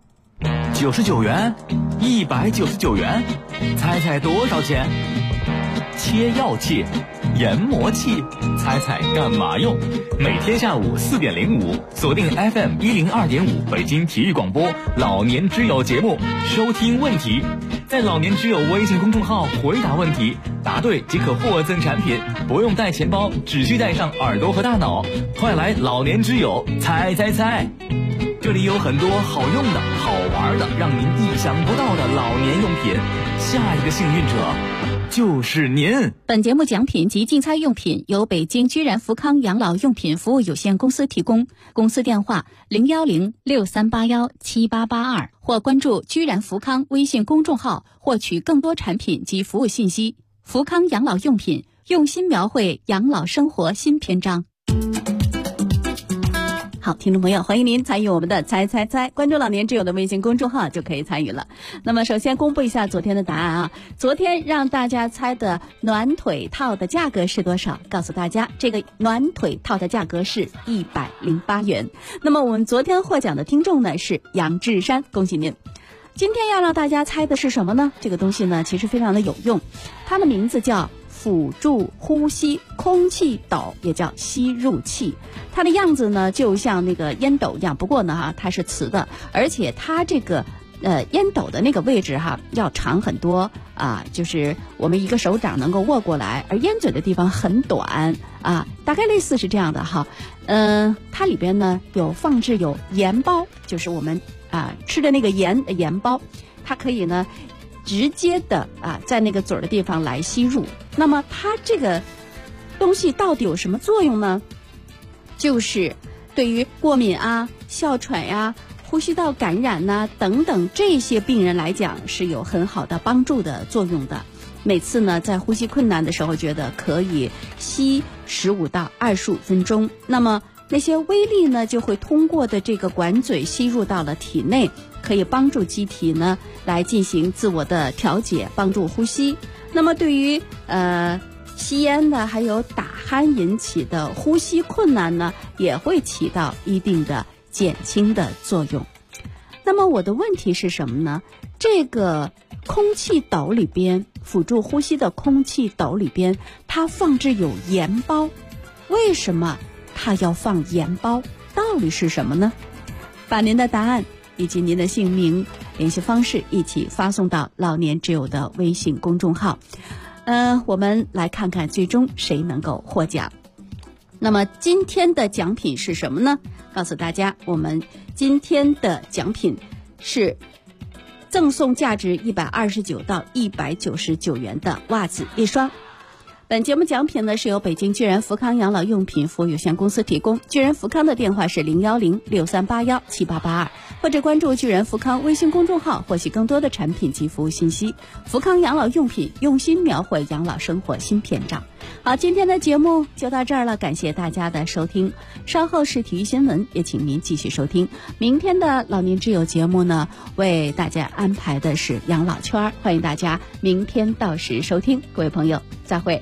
99元，199元，猜猜多少钱？切药器、研磨器，猜猜干嘛用？每天下午4点05，锁定 FM 102.5北京体育广播老年之友节目，收听问题，在老年之友微信公众号回答问题，答对即可获赠产品，不用带钱包，只需带上耳朵和大脑。快来老年之友猜猜猜！这里有很多好用的、好玩的，让您意想不到的老年用品。下一个幸运者就是您。 本节目奖品及竞猜用品由北京居然福康养老用品服务有限公司提供，公司电话01063817882，或关注居然福康微信公众号获取更多产品及服务信息。福康养老用品，用心描绘养老生活新篇章。好，听众朋友，欢迎您参与我们的猜猜猜，关注老年之友的微信公众号就可以参与了。那么首先公布一下昨天的答案昨天让大家猜的暖腿套的价格是多少？告诉大家，这个暖腿套的价格是108元。那么我们昨天获奖的听众呢是杨志山，恭喜您。 今天要让大家猜的是什么呢？这个东西呢，其实非常的有用，它的名字叫辅助呼吸空气斗，也叫吸入器。它的样子呢，就像那个烟斗一样，不过呢它是瓷的，而且它这个烟斗的那个位置要长很多啊，就是我们一个手掌能够握过来，而烟嘴的地方很短啊，大概类似是这样的哈。它里边呢放置有盐包，就是我们吃的那个盐包，它可以呢直接的在那个嘴的地方来吸入。那么它这个东西到底有什么作用呢？就是对于过敏哮喘呼吸道感染等等这些病人来讲是有很好的帮助的作用的。每次呢在呼吸困难的时候，觉得可以吸15到25分钟，那么那些微粒呢就会通过的这个管嘴吸入到了体内，可以帮助机体呢来进行自我的调节，帮助呼吸。那么对于吸烟的还有打鼾引起的呼吸困难呢，也会起到一定的减轻的作用。那么我的问题是什么呢？这个空气斗里边，辅助呼吸的空气斗里边，它放置有盐包，为什么它要放盐包？道理是什么呢？把您的答案以及您的姓名、联系方式一起发送到老年之友的微信公众号。我们来看看最终谁能够获奖。那么今天的奖品是什么呢？告诉大家，我们今天的奖品是赠送价值129到199元的袜子1双。本节目奖品呢是由北京巨人福康养老用品服务有限公司提供。巨人福康的电话是01063817882，或者关注巨人福康微信公众号获悉更多的产品及服务信息。福康养老用品，用心描绘养老生活新篇章。好，今天的节目就到这儿了，感谢大家的收听。稍后是体育新闻，也请您继续收听。明天的老年之友节目呢，为大家安排的是养老圈，欢迎大家明天到时收听。各位朋友，再会。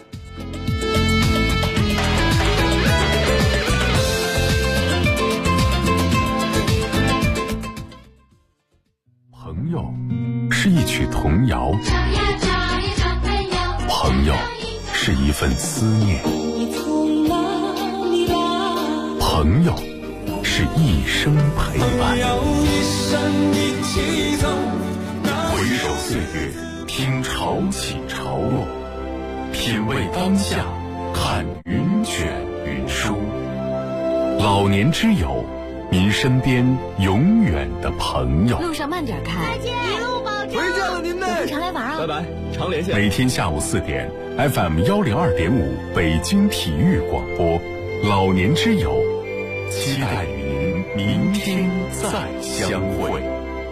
朋友是一曲童谣，朋友是一份思念，朋友是一生陪伴。回首岁月，听潮起潮落，品味当下，看云卷云舒。老年之友，您身边永远的朋友。 路上慢点开， 一路保重。 回见了您呢， 我们常来玩啊。 拜拜，常联系。 每天下午4点 FM 102.5北京体育广播，老年之友，期待您明天再相会。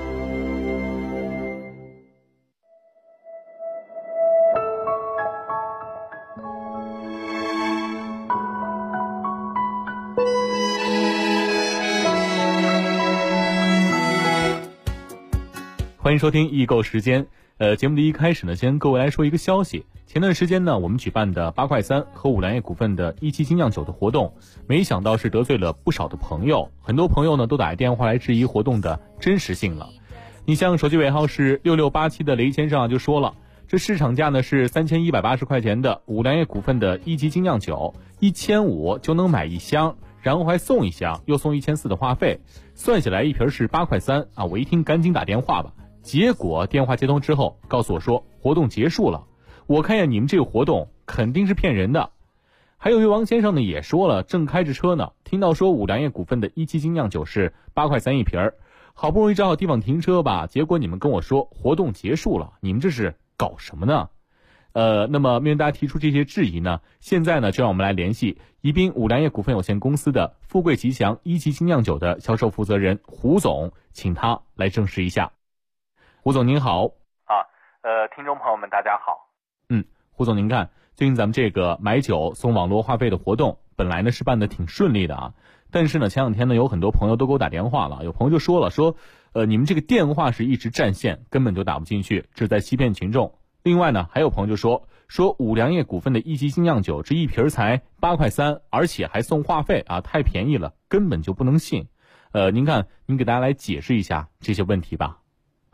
欢迎收听易购时间。节目的一开始呢，先跟各位来说一个消息。前段时间呢，我们举办的8块3和五粮液股份的一期精酿酒的活动，没想到是得罪了不少的朋友。很多朋友呢都打电话来质疑活动的真实性了。你像手机尾号是6687的雷先生就说了，这市场价呢是3180块钱的五粮液股份的一级精酿酒，1500就能买1箱，然后还送1箱，又送1400的话费，算下来一瓶是8块3啊！我一听赶紧打电话吧。结果电话接通之后告诉我说活动结束了，我看见你们这个活动肯定是骗人的。还有一位王先生呢也说了，正开着车呢，听到说五粮液股份的一期精酿酒是8块3一瓶，好不容易找好地方停车吧，结果你们跟我说活动结束了，你们这是搞什么呢？那么面对大家提出这些质疑呢，现在呢就让我们来联系宜宾五粮液股份有限公司的富贵吉祥一期精酿酒的销售负责人胡总，请他来证实一下。胡总您好。 听众朋友们大家好。 胡总您看，最近咱们这个买酒送网络话费的活动本来呢是办得挺顺利的啊，但是呢前两天呢有很多朋友都给我打电话了，有朋友就说了，说你们这个电话是一直占线，根本就打不进去，这在欺骗群众。另外呢还有朋友就说五粮液股份的一级精酿酒这一瓶才8块3，而且还送话费啊，太便宜了，根本就不能信。您看您给大家来解释一下这些问题吧。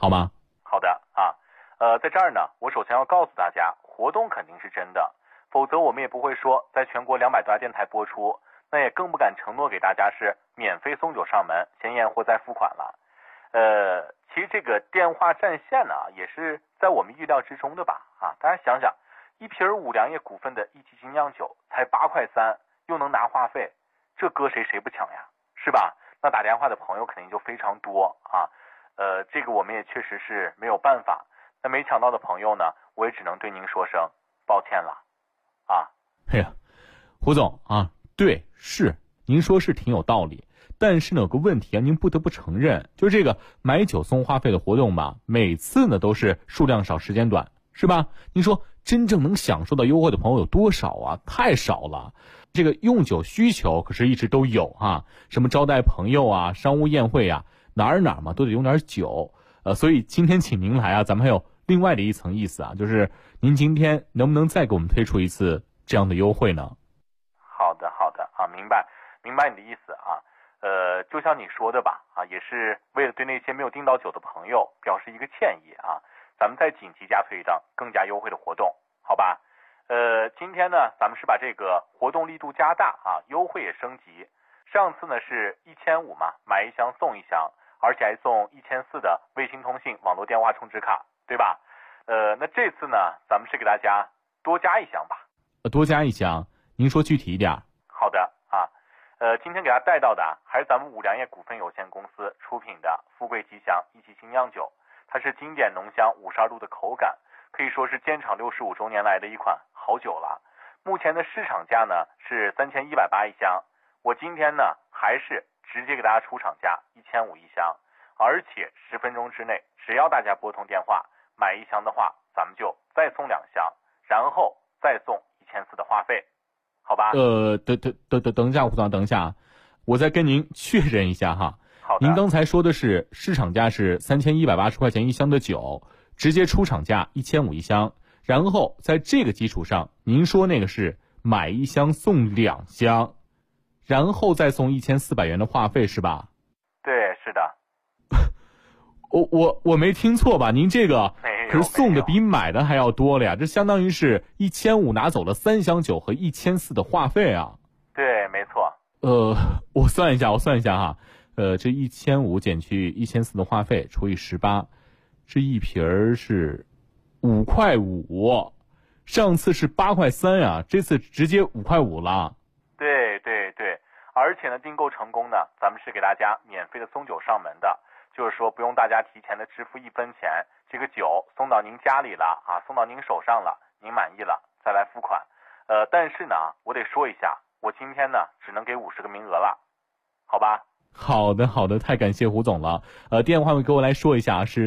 好吗？ 好的啊，在这儿呢，我首先要告诉大家，活动肯定是真的，否则我们也不会说在全国200多家电台播出，那也更不敢承诺给大家是免费送酒上门，先验货再付款了。其实这个电话占线呢，也是在我们预料之中的吧？啊，大家想想，一瓶五粮液股份的一级精酿酒才8.3块，又能拿话费，这搁谁不抢呀？是吧？那打电话的朋友肯定就非常多啊。这个我们也确实是没有办法。那没抢到的朋友呢，我也只能对您说声抱歉了，啊。 哎呀，胡总啊，对，是您说是挺有道理。但是呢，有个问题啊，您不得不承认，就是这个买酒送话费的活动吧，每次呢都是数量少、时间短，是吧？您说真正能享受到优惠的朋友有多少啊？太少了。这个用酒需求可是一直都有啊，什么招待朋友啊、商务宴会啊，哪儿嘛都得用点酒。所以今天请您来啊，咱们还有另外的一层意思啊，就是您今天能不能再给我们推出一次这样的优惠呢？ 好的啊，明白你的意思啊。就像你说的吧，啊，也是为了对那些没有订到酒的朋友表示一个歉意啊，咱们再紧急加推一档更加优惠的活动，好吧？今天呢，咱们是把这个活动力度加大啊，优惠也升级。上次呢是1500嘛，买1箱送1箱，而且还送1400的卫星通信网络电话充值卡，对吧？那这次呢，咱们是给大家多加1箱吧。 多加1箱，您说具体一点。 好的啊。今天给大家带到的还是咱们五粮液股份有限公司出品的富贵吉祥一级精酿酒，它是经典浓香52度的口感，可以说是建厂65周年来的一款好酒了。目前的市场价呢是3180一箱，我今天呢还是直接给大家出厂价1500一箱，而且10分钟之内，只要大家拨通电话买1箱的话，咱们就再送2箱，然后再送1400的话费。好吧。 等一下，胡总，等一下，我再跟您确认一下哈。 好的。 您刚才说的是市场价是3180块钱1箱的酒，直接出厂价1500一箱，然后在这个基础上，您说那个是买1箱送2箱，然后再送1400元的话费是吧？ 对，是的。 我没听错吧？您这个可是送的比买的还要多了呀，这相当于是1500拿走了3箱酒和1400的话费啊。 对，没错。 我算一下哈，这1500减去1400的话费除以18，这一瓶是5.5块，上次是8.3块啊，这次直接5.5块了。 对，而且呢，订购成功呢，咱们是给大家免费的送酒上门的。就是说不用大家提前的支付1分钱，这个酒送到您家里了啊，送到您手上了，您满意了再来付款。但是呢，我得说一下，我今天呢只能给50个名额了，好吧？ 好的，太感谢胡总了。电话给我来说一下是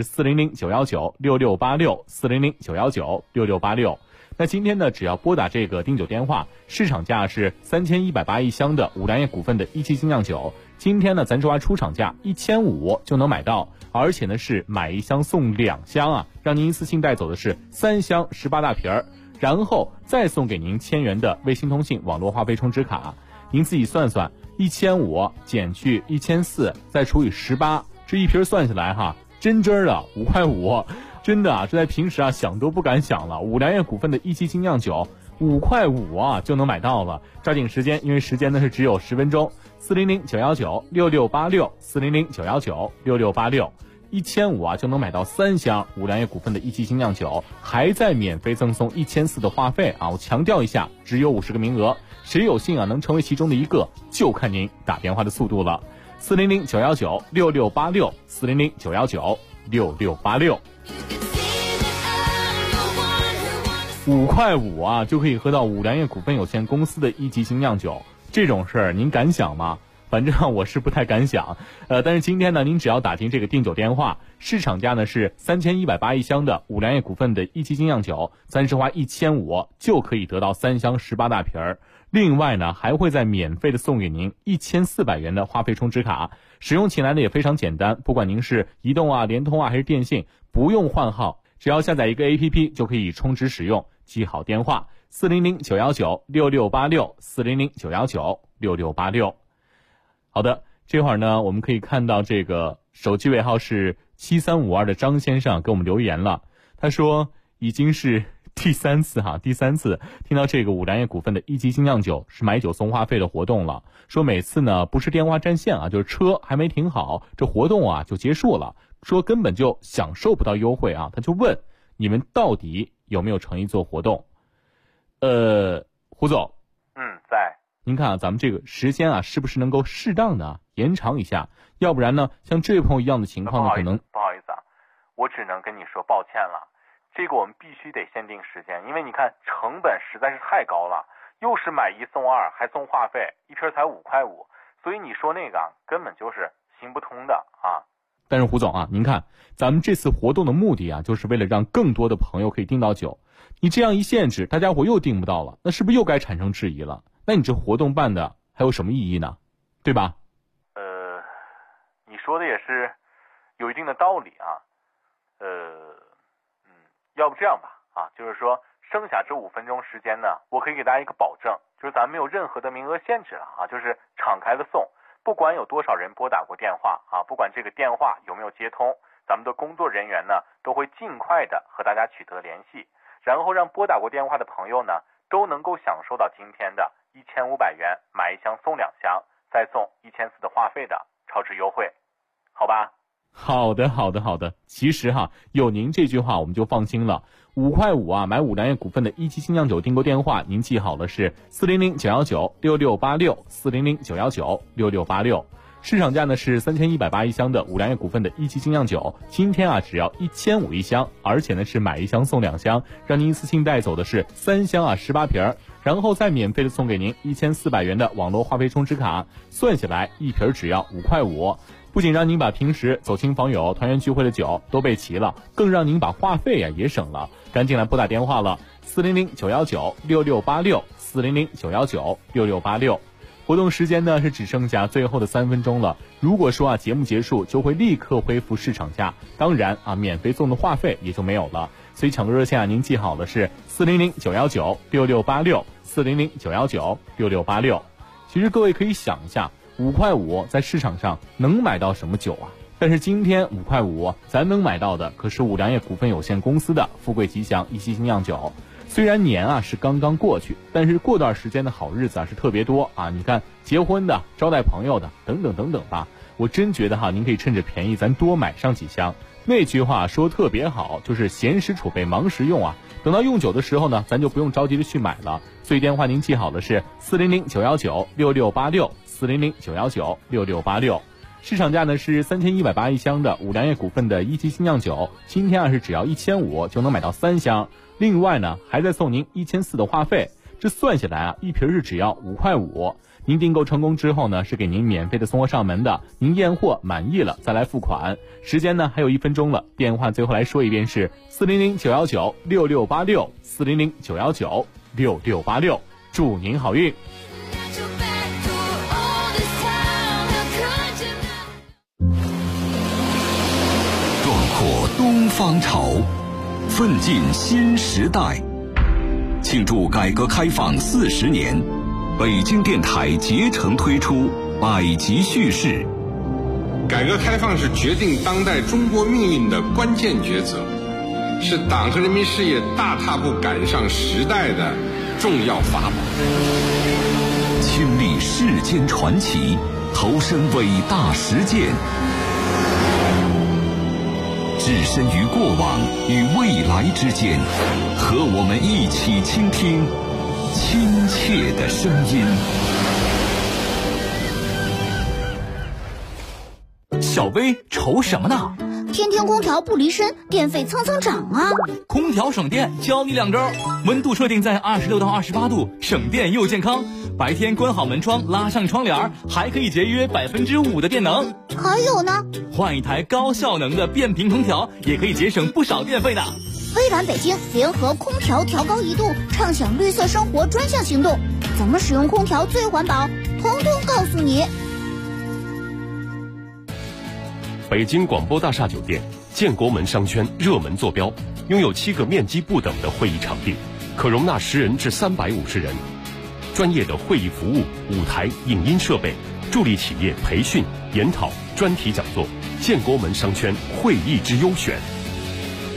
400-919-6686，400-919-6686。那今天呢，只要拨打这个订酒电话，市场价是3180一箱的五粮液股份的一期精酿酒，今天呢，咱这话出厂价1500就能买到，而且呢是买1箱送2箱啊，让您一次性带走的是3箱18大瓶儿，然后再送给您1000元的卫星通信网络话费充值卡。您自己算算，1500减去1400，再除以18，这一瓶算下来哈，真的5.5块，真的啊，这在平时啊想都不敢想了。五粮液股份的一期精酿酒5.5块啊就能买到了，抓紧时间，因为时间呢是只有10分钟。400-919-6686，400-919-6686，1500啊就能买到3箱五粮液股份的一期精酿酒，还在免费赠送1400的话费啊！我强调一下，只有50个名额，谁有幸啊能成为其中的一个，就看您打电话的速度了。400-919-6686，400-919-6686。5.5块啊就可以喝到五粮液股份有限公司的一级精酿酒，这种事儿您敢想吗？反正我是不太敢想。但是今天呢，您只要打进这个订酒电话，市场价呢是3180一箱的五粮液股份的一期精酿酒，咱是花1500就可以得到3箱18大瓶儿。另外呢，还会再免费的送给您1400元的话费充值卡，使用起来呢也非常简单，不管您是移动啊、联通啊还是电信，不用换号，只要下载一个 APP 就可以充值使用。记好电话400-919-6686，400-919-6686。好的，这会儿呢，我们可以看到这个手机尾号是 7352的张先生给我们留言了，他说已经是第三次听到这个五粮液股份的一级精酿酒是买酒送话费的活动了，说每次呢不是电话占线啊，就是车还没停好，这活动啊就结束了，说根本就享受不到优惠啊，他就问你们到底有没有诚意做活动？胡总， 在。 您看啊，咱们这个时间啊，是不是能够适当的延长一下？要不然呢，像这位朋友一样的情况呢，可能不好意思啊，我只能跟你说抱歉了。这个我们必须得限定时间，因为你看成本实在是太高了，又是买1送2，还送话费，一瓶才5块5，所以你说那个根本就是行不通的啊。 但是胡总啊，您看咱们这次活动的目的啊，就是为了让更多的朋友可以订到酒。你这样一限制，大家伙又订不到了，那是不是又该产生质疑了？那你这活动办的还有什么意义呢？对吧？ 你说的也是有一定的道理啊。要不这样吧啊，就是说剩下这5分钟时间呢，我可以给大家一个保证，就是咱们没有任何的名额限制了啊，就是敞开的送，不管有多少人拨打过电话啊，不管这个电话有没有接通，咱们的工作人员呢都会尽快的和大家取得联系，然后让拨打过电话的朋友呢都能够享受到今天的1500元买1箱送2箱，再送1400的话费的超值优惠，好吧？ 好的。其实哈，有您这句话我们就放心了。5块5啊，买五粮液股份的一级精酿酒订购电话，您记好了是400-919-6686，400-919-6686。市场价呢是3180一箱的五粮液股份的一级精酿酒，今天啊只要1500一箱，而且呢是买1箱送2箱，让您一次性带走的是3箱啊18瓶，然后再免费的送给您1400元的网络话费充值卡，算下来一瓶只要5块5。不仅让您把平时走亲访友、团圆聚会的酒都备齐了，更让您把话费啊也省了。赶紧来拨打电话了，400-919-6686，400-919-6686。活动时间呢是只剩下最后的3分钟了。如果说啊节目结束就会立刻恢复市场价，当然啊免费送的话费也就没有了。所以抢购热线啊，您记好了是400-919-6686，400-919-6686。其实各位可以想一下，5块5在市场上能买到什么酒啊？但是今天5块5咱能买到的可是五粮液股份有限公司的富贵吉祥一级精酿酒。虽然年啊是刚刚过去，但是过段时间的好日子啊是特别多啊！你看结婚的、招待朋友的等等吧，我真觉得哈，您可以趁着便宜咱多买上几箱。那句话说特别好，就是闲时储备忙时用啊。等到用酒的时候呢，咱就不用着急的去买了。所以电话您记好了是400-919-6686，400-919-6686。市场价呢是3180一箱的五粮液股份的一级精酿酒，今天啊是只要1500就能买到3箱，另外呢还在送您1400的话费，这算下来啊一瓶是只要5块5。您订购成功之后呢，是给您免费的送货上门的，您验货满意了再来付款。时间呢还有1分钟了，电话最后来说一遍是400-919-6686，400-919-6686，祝您好运。 东方潮，奋进新时代。庆祝改革开放40年，北京电台竭诚推出百集叙事。 改革开放是决定当代中国命运的关键抉择，是党和人民事业大踏步赶上时代的重要法宝。 亲历世间传奇，投身伟大实践，置身于过往与未来之间，和我们一起倾听亲切的声音。 小薇愁什么呢？ 天天空调不离身，电费蹭蹭涨啊！ 空调省电，教你2招：温度设定在26到28度，省电又健康。白天关好门窗，拉上窗帘，还可以节约5%的电能。 还有呢， 换一台高效能的变频空调，也可以节省不少电费的。 微软北京联合空调调高1度，畅享绿色生活专项行动，怎么使用空调最环保，统统告诉你。 北京广播大厦酒店建国门商圈热门坐标，拥有7个面积不等的会议场地，可容纳10人至350人。专业的会议服务、舞台、影音设备，助力企业培训、研讨、专题讲座， 建国门商圈会议之优选。